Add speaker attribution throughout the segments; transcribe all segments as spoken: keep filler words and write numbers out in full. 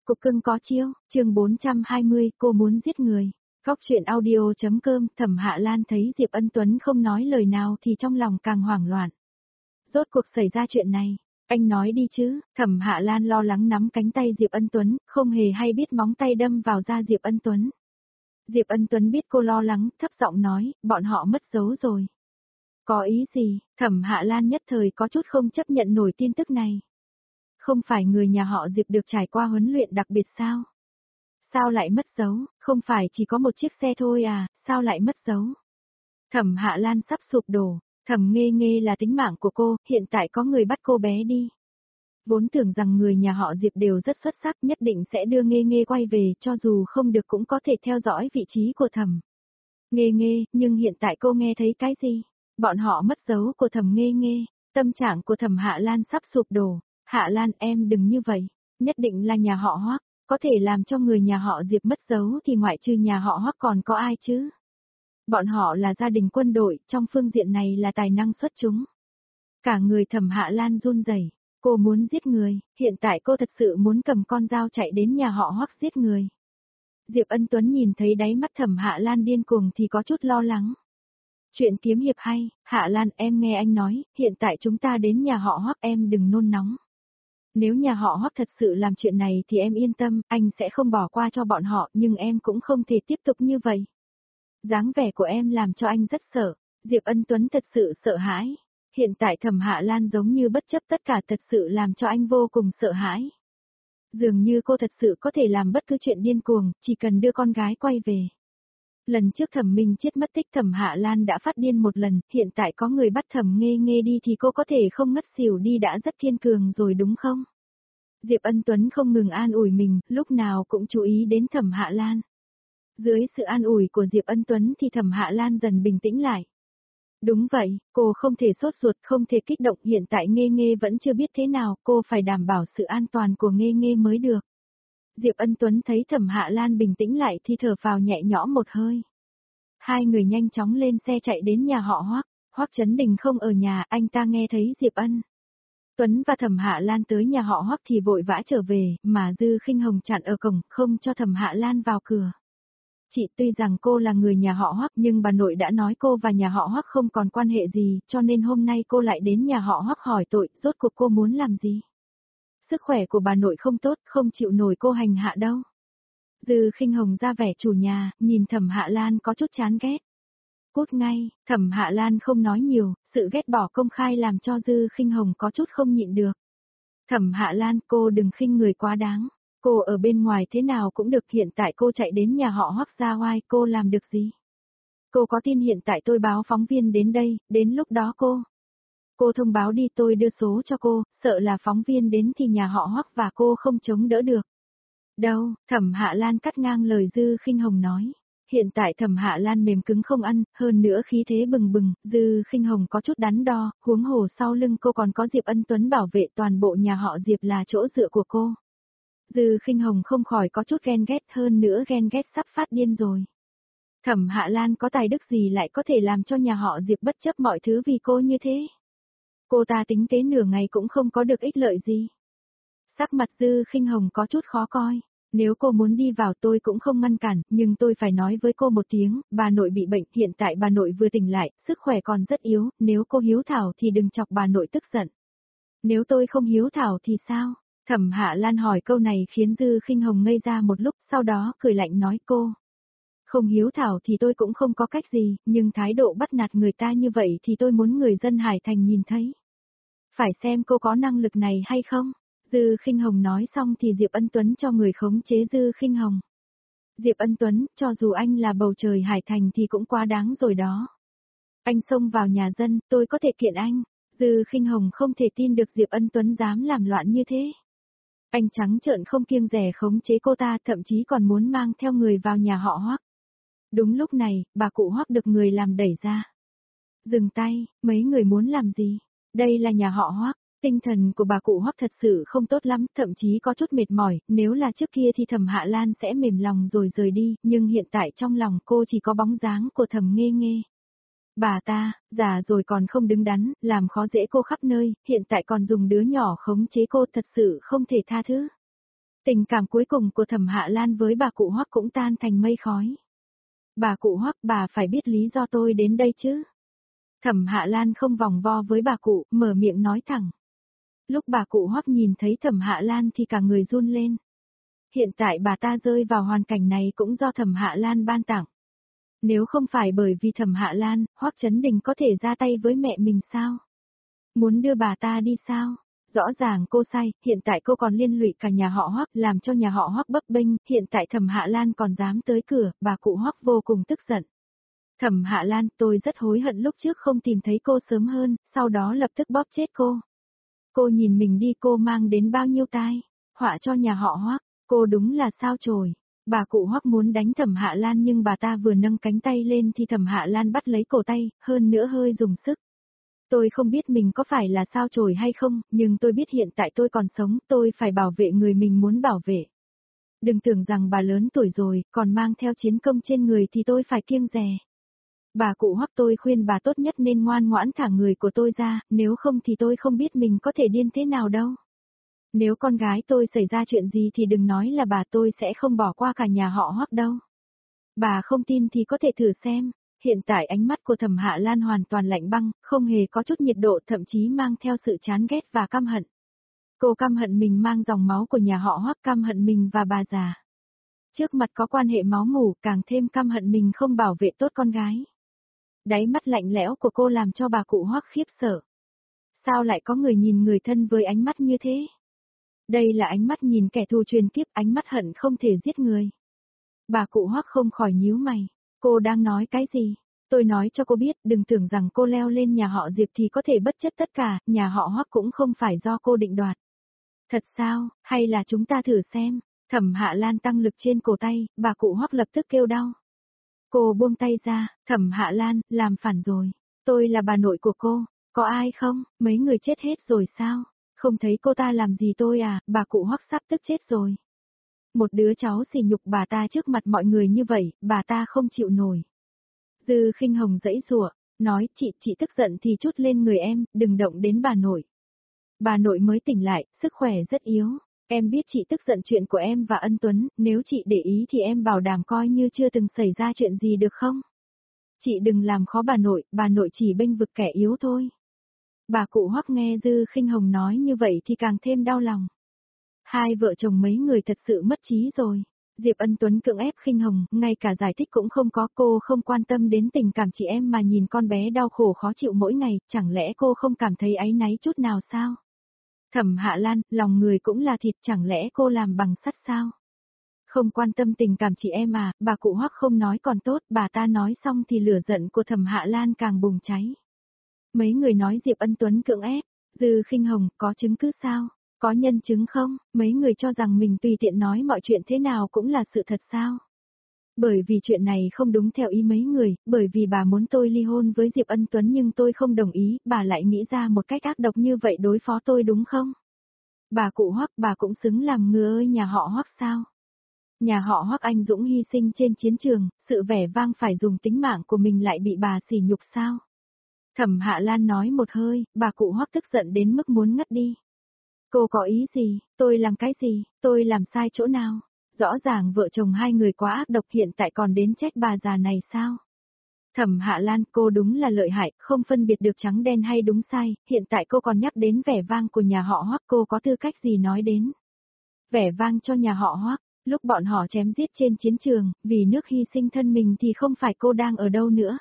Speaker 1: cục cưng có chiêu, chương bốn trăm hai mươi, cô muốn giết người. Góc truyện audio.com, Thẩm Hạ Lan thấy Diệp Ân Tuấn không nói lời nào thì trong lòng càng hoảng loạn. Rốt cuộc xảy ra chuyện này, anh nói đi chứ, Thẩm Hạ Lan lo lắng nắm cánh tay Diệp Ân Tuấn, không hề hay biết móng tay đâm vào da Diệp Ân Tuấn. Diệp Ân Tuấn biết cô lo lắng, thấp giọng nói, bọn họ mất dấu rồi. Có ý gì, Thẩm Hạ Lan nhất thời có chút không chấp nhận nổi tin tức này. Không phải người nhà họ Diệp được trải qua huấn luyện đặc biệt sao? Sao lại mất dấu, không phải chỉ có một chiếc xe thôi à, sao lại mất dấu? Thẩm Hạ Lan sắp sụp đổ, Thẩm Nghê Nghê là tính mạng của cô, hiện tại có người bắt cô bé đi. Vốn tưởng rằng người nhà họ Diệp đều rất xuất sắc, nhất định sẽ đưa Nghê Nghê quay về, cho dù không được cũng có thể theo dõi vị trí của Thẩm Nghê Nghê, nhưng hiện tại cô nghe thấy cái gì? Bọn họ mất dấu của Thẩm Nghê Nghê, tâm trạng của Thẩm Hạ Lan sắp sụp đổ. Hạ Lan em đừng như vậy, nhất định là nhà họ Hoắc, có thể làm cho người nhà họ Diệp mất dấu thì ngoại trừ nhà họ Hoắc còn có ai chứ? Bọn họ là gia đình quân đội, trong phương diện này là tài năng xuất chúng. Cả người Thẩm Hạ Lan run rẩy, cô muốn giết người, hiện tại cô thật sự muốn cầm con dao chạy đến nhà họ Hoắc giết người. Diệp Ân Tuấn nhìn thấy đáy mắt Thẩm Hạ Lan điên cuồng thì có chút lo lắng. Chuyện kiếm hiệp hay, Hạ Lan em nghe anh nói, hiện tại chúng ta đến nhà họ Hoắc em đừng nôn nóng. Nếu nhà họ Hoắc thật sự làm chuyện này thì em yên tâm, anh sẽ không bỏ qua cho bọn họ, nhưng em cũng không thể tiếp tục như vậy. Dáng vẻ của em làm cho anh rất sợ, Diệp Ân Tuấn thật sự sợ hãi. Hiện tại Thẩm Hạ Lan giống như bất chấp tất cả thật sự làm cho anh vô cùng sợ hãi. Dường như cô thật sự có thể làm bất cứ chuyện điên cuồng, chỉ cần đưa con gái quay về. Lần trước Thẩm Minh Chết mất tích Thẩm Hạ Lan đã phát điên một lần, hiện tại có người bắt Thẩm Nghê Nghê đi thì cô có thể không ngất xỉu đi đã rất kiên cường rồi đúng không? Diệp Ân Tuấn không ngừng an ủi mình, lúc nào cũng chú ý đến Thẩm Hạ Lan. Dưới sự an ủi của Diệp Ân Tuấn thì Thẩm Hạ Lan dần bình tĩnh lại. Đúng vậy, cô không thể sốt ruột, không thể kích động, hiện tại Nghê Nghê vẫn chưa biết thế nào, cô phải đảm bảo sự an toàn của Nghê Nghê mới được. Diệp Ân Tuấn thấy Thẩm Hạ Lan bình tĩnh lại thì thở phào nhẹ nhõm một hơi. Hai người nhanh chóng lên xe chạy đến nhà họ Hoắc, Hoắc Chấn Đình không ở nhà, anh ta nghe thấy Diệp Ân Tuấn và Thẩm Hạ Lan tới nhà họ Hoắc thì vội vã trở về, mà Dư Khinh Hồng chặn ở cổng, không cho Thẩm Hạ Lan vào cửa. Chị tuy rằng cô là người nhà họ Hoắc nhưng bà nội đã nói cô và nhà họ Hoắc không còn quan hệ gì, cho nên hôm nay cô lại đến nhà họ Hoắc hỏi tội, rốt cuộc cô muốn làm gì? Sức khỏe của bà nội không tốt, không chịu nổi cô hành hạ đâu. Dư Khinh Hồng ra vẻ chủ nhà, nhìn Thẩm Hạ Lan có chút chán ghét. Cút ngay, Thẩm Hạ Lan không nói nhiều, sự ghét bỏ công khai làm cho Dư Khinh Hồng có chút không nhịn được. Thẩm Hạ Lan, cô đừng khinh người quá đáng. Cô ở bên ngoài thế nào cũng được, hiện tại cô chạy đến nhà họ Hoắc ra oai, cô làm được gì? Cô có tin hiện tại tôi báo phóng viên đến đây, đến lúc đó cô. Cô thông báo đi, tôi đưa số cho cô, sợ là phóng viên đến thì nhà họ Hoắc và cô không chống đỡ được. Đâu, Thẩm Hạ Lan cắt ngang lời Dư Khinh Hồng nói. Hiện tại Thẩm Hạ Lan mềm cứng không ăn, hơn nữa khí thế bừng bừng, Dư Khinh Hồng có chút đắn đo, huống hồ sau lưng cô còn có Diệp Ân Tuấn bảo vệ, toàn bộ nhà họ Diệp là chỗ dựa của cô. Dư Khinh Hồng không khỏi có chút ghen ghét, hơn nữa ghen ghét sắp phát điên rồi. Thẩm Hạ Lan có tài đức gì lại có thể làm cho nhà họ Diệp bất chấp mọi thứ vì cô như thế? Cô ta tính kế nửa ngày cũng không có được ích lợi gì. Sắc mặt Dư Khinh Hồng có chút khó coi. Nếu cô muốn đi vào tôi cũng không ngăn cản, nhưng tôi phải nói với cô một tiếng, bà nội bị bệnh, hiện tại bà nội vừa tỉnh lại, sức khỏe còn rất yếu, nếu cô hiếu thảo thì đừng chọc bà nội tức giận. Nếu tôi không hiếu thảo thì sao? Thẩm Hạ Lan hỏi câu này khiến Dư Khinh Hồng ngây ra một lúc, sau đó cười lạnh nói cô. Không hiếu thảo thì tôi cũng không có cách gì, nhưng thái độ bắt nạt người ta như vậy thì tôi muốn người dân Hải Thành nhìn thấy. Phải xem cô có năng lực này hay không? Dư Khinh Hồng nói xong thì Diệp Ân Tuấn cho người khống chế Dư Khinh Hồng. Diệp Ân Tuấn, cho dù anh là bầu trời Hải Thành thì cũng quá đáng rồi đó. Anh xông vào nhà dân, tôi có thể kiện anh. Dư Khinh Hồng không thể tin được Diệp Ân Tuấn dám làm loạn như thế. Anh trắng trợn không kiêng dè khống chế cô ta, thậm chí còn muốn mang theo người vào nhà họ Hoắc. Đúng lúc này, bà cụ Hoắc được người làm đẩy ra. Dừng tay, mấy người muốn làm gì? Đây là nhà họ Hoắc. Tinh thần của bà cụ Hoắc thật sự không tốt lắm, thậm chí có chút mệt mỏi, nếu là trước kia thì Thẩm Hạ Lan sẽ mềm lòng rồi rời đi, nhưng hiện tại trong lòng cô chỉ có bóng dáng của Thẩm Nghê Nghê. Bà ta, già rồi còn không đứng đắn, làm khó dễ cô khắp nơi, hiện tại còn dùng đứa nhỏ khống chế cô, thật sự không thể tha thứ. Tình cảm cuối cùng của Thẩm Hạ Lan với bà cụ Hoắc cũng tan thành mây khói. Bà cụ Hoắc, bà phải biết lý do tôi đến đây chứ. Thẩm Hạ Lan không vòng vo với bà cụ, mở miệng nói thẳng. Lúc bà cụ Hoắc nhìn thấy Thẩm Hạ Lan thì cả người run lên. Hiện tại bà ta rơi vào hoàn cảnh này cũng do Thẩm Hạ Lan ban tặng. Nếu không phải bởi vì Thẩm Hạ Lan, Hoắc Chấn Đình có thể ra tay với mẹ mình sao? Muốn đưa bà ta đi sao? Rõ ràng cô sai, hiện tại cô còn liên lụy cả nhà họ Hoắc, làm cho nhà họ Hoắc bấp bênh, hiện tại Thẩm Hạ Lan còn dám tới cửa, bà cụ Hoắc vô cùng tức giận. Thẩm Hạ Lan, tôi rất hối hận lúc trước không tìm thấy cô sớm hơn, sau đó lập tức bóp chết cô. Cô nhìn mình đi, cô mang đến bao nhiêu tai họa cho nhà họ Hoắc, cô đúng là sao chổi. Bà cụ Hoắc muốn đánh Thẩm Hạ Lan nhưng bà ta vừa nâng cánh tay lên thì Thẩm Hạ Lan bắt lấy cổ tay, hơn nữa hơi dùng sức. Tôi không biết mình có phải là sao chổi hay không, nhưng tôi biết hiện tại tôi còn sống, tôi phải bảo vệ người mình muốn bảo vệ. Đừng tưởng rằng bà lớn tuổi rồi, còn mang theo chiến công trên người thì tôi phải kiêng dè. Bà cụ Hoắc, tôi khuyên bà tốt nhất nên ngoan ngoãn thả người của tôi ra, nếu không thì tôi không biết mình có thể điên thế nào đâu. Nếu con gái tôi xảy ra chuyện gì thì đừng nói là bà, tôi sẽ không bỏ qua cả nhà họ Hoắc đâu. Bà không tin thì có thể thử xem. Hiện tại ánh mắt của Thẩm Hạ Lan hoàn toàn lạnh băng, không hề có chút nhiệt độ, thậm chí mang theo sự chán ghét và căm hận. Cô căm hận mình mang dòng máu của nhà họ Hoắc, căm hận mình và bà già. Trước mặt có quan hệ máu mủ, càng thêm căm hận mình không bảo vệ tốt con gái. Đáy mắt lạnh lẽo của cô làm cho bà cụ Hoắc khiếp sợ. Sao lại có người nhìn người thân với ánh mắt như thế? Đây là ánh mắt nhìn kẻ thù truyền kiếp, ánh mắt hận không thể giết người. Bà cụ Hoắc không khỏi nhíu mày. Cô đang nói cái gì? Tôi nói cho cô biết, đừng tưởng rằng cô leo lên nhà họ Diệp thì có thể bất chấp tất cả, nhà họ Hoắc cũng không phải do cô định đoạt. Thật sao, hay là chúng ta thử xem? Thẩm Hạ Lan tăng lực trên cổ tay, bà cụ Hoắc lập tức kêu đau. Cô buông tay ra, Thẩm Hạ Lan, làm phản rồi. Tôi là bà nội của cô, có ai không? Mấy người chết hết rồi sao? Không thấy cô ta làm gì tôi à, bà cụ Hoắc sắp tức chết rồi. Một đứa cháu sỉ nhục bà ta trước mặt mọi người như vậy, bà ta không chịu nổi. Dư Khinh Hồng giãy giụa, nói, chị, chị tức giận thì chút lên người em, đừng động đến bà nội. Bà nội mới tỉnh lại, sức khỏe rất yếu. Em biết chị tức giận chuyện của em và Ân Tuấn, nếu chị để ý thì em bảo đảm coi như chưa từng xảy ra chuyện gì được không? Chị đừng làm khó bà nội, bà nội chỉ bênh vực kẻ yếu thôi. Bà cụ Hoắc nghe Dư Khinh Hồng nói như vậy thì càng thêm đau lòng. Hai vợ chồng mấy người thật sự mất trí rồi. Diệp Ân Tuấn cưỡng ép Khinh Hồng, ngay cả giải thích cũng không có, cô không quan tâm đến tình cảm chị em mà nhìn con bé đau khổ khó chịu mỗi ngày, chẳng lẽ cô không cảm thấy áy náy chút nào sao? Thẩm Hạ Lan, lòng người cũng là thịt, chẳng lẽ cô làm bằng sắt sao? Không quan tâm tình cảm chị em à, bà cụ Hoắc không nói còn tốt, bà ta nói xong thì lửa giận của Thẩm Hạ Lan càng bùng cháy. Mấy người nói Diệp Ân Tuấn cưỡng ép, Dư Khinh Hồng, có chứng cứ sao? Có nhân chứng không? Mấy người cho rằng mình tùy tiện nói mọi chuyện thế nào cũng là sự thật sao? Bởi vì chuyện này không đúng theo ý mấy người, bởi vì bà muốn tôi ly hôn với Diệp Ân Tuấn nhưng tôi không đồng ý, bà lại nghĩ ra một cách ác độc như vậy đối phó tôi đúng không? Bà cụ Hoắc, bà cũng xứng làm ngựa ơi nhà họ Hoắc sao? Nhà họ Hoắc anh dũng hy sinh trên chiến trường, sự vẻ vang phải dùng tính mạng của mình lại bị bà sỉ nhục sao? Thẩm Hạ Lan nói một hơi, bà cụ Hoắc tức giận đến mức muốn ngất đi. Cô có ý gì, tôi làm cái gì, tôi làm sai chỗ nào? Rõ ràng vợ chồng hai người quá ác độc, hiện tại còn đến trách bà già này sao? Thẩm Hạ Lan, cô đúng là lợi hại, không phân biệt được trắng đen hay đúng sai, hiện tại cô còn nhắc đến vẻ vang của nhà họ Hoắc, cô có tư cách gì nói đến? Vẻ vang cho nhà họ Hoắc, lúc bọn họ chém giết trên chiến trường, vì nước hy sinh thân mình thì không phải cô đang ở đâu nữa.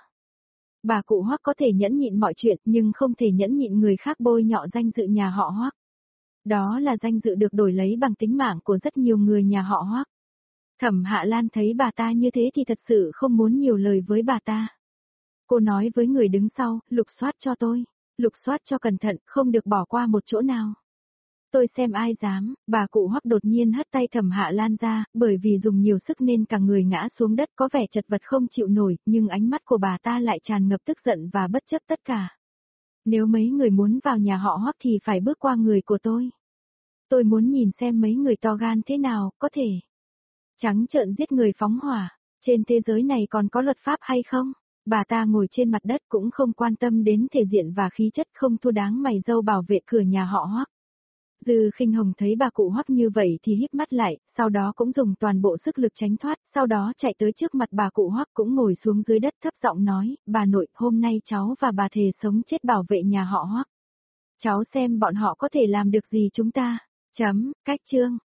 Speaker 1: Bà cụ Hoắc có thể nhẫn nhịn mọi chuyện nhưng không thể nhẫn nhịn người khác bôi nhọ danh dự nhà họ Hoắc. Đó là danh dự được đổi lấy bằng tính mạng của rất nhiều người nhà họ Hoắc. Thẩm Hạ Lan thấy bà ta như thế thì thật sự không muốn nhiều lời với bà ta. Cô nói với người đứng sau, lục soát cho tôi, lục soát cho cẩn thận, không được bỏ qua một chỗ nào. Tôi xem ai dám, bà cụ Hoắc đột nhiên hất tay Thẩm Hạ Lan ra, bởi vì dùng nhiều sức nên cả người ngã xuống đất có vẻ chật vật không chịu nổi, nhưng ánh mắt của bà ta lại tràn ngập tức giận và bất chấp tất cả. Nếu mấy người muốn vào nhà họ Hoắc thì phải bước qua người của tôi. Tôi muốn nhìn xem mấy người to gan thế nào, có thể trắng trợn giết người phóng hỏa, trên thế giới này còn có luật pháp hay không? Bà ta ngồi trên mặt đất cũng không quan tâm đến thể diện và khí chất, không thua đáng mày dâu bảo vệ cửa nhà họ Hoắc. Dư Khinh Hồng thấy bà cụ Hoắc như vậy thì híp mắt lại, sau đó cũng dùng toàn bộ sức lực tránh thoát, sau đó chạy tới trước mặt bà cụ Hoắc cũng ngồi xuống dưới đất thấp giọng nói, bà nội, hôm nay cháu và bà thề sống chết bảo vệ nhà họ Hoắc. Cháu xem bọn họ có thể làm được gì chúng ta. Chấm, cách chương.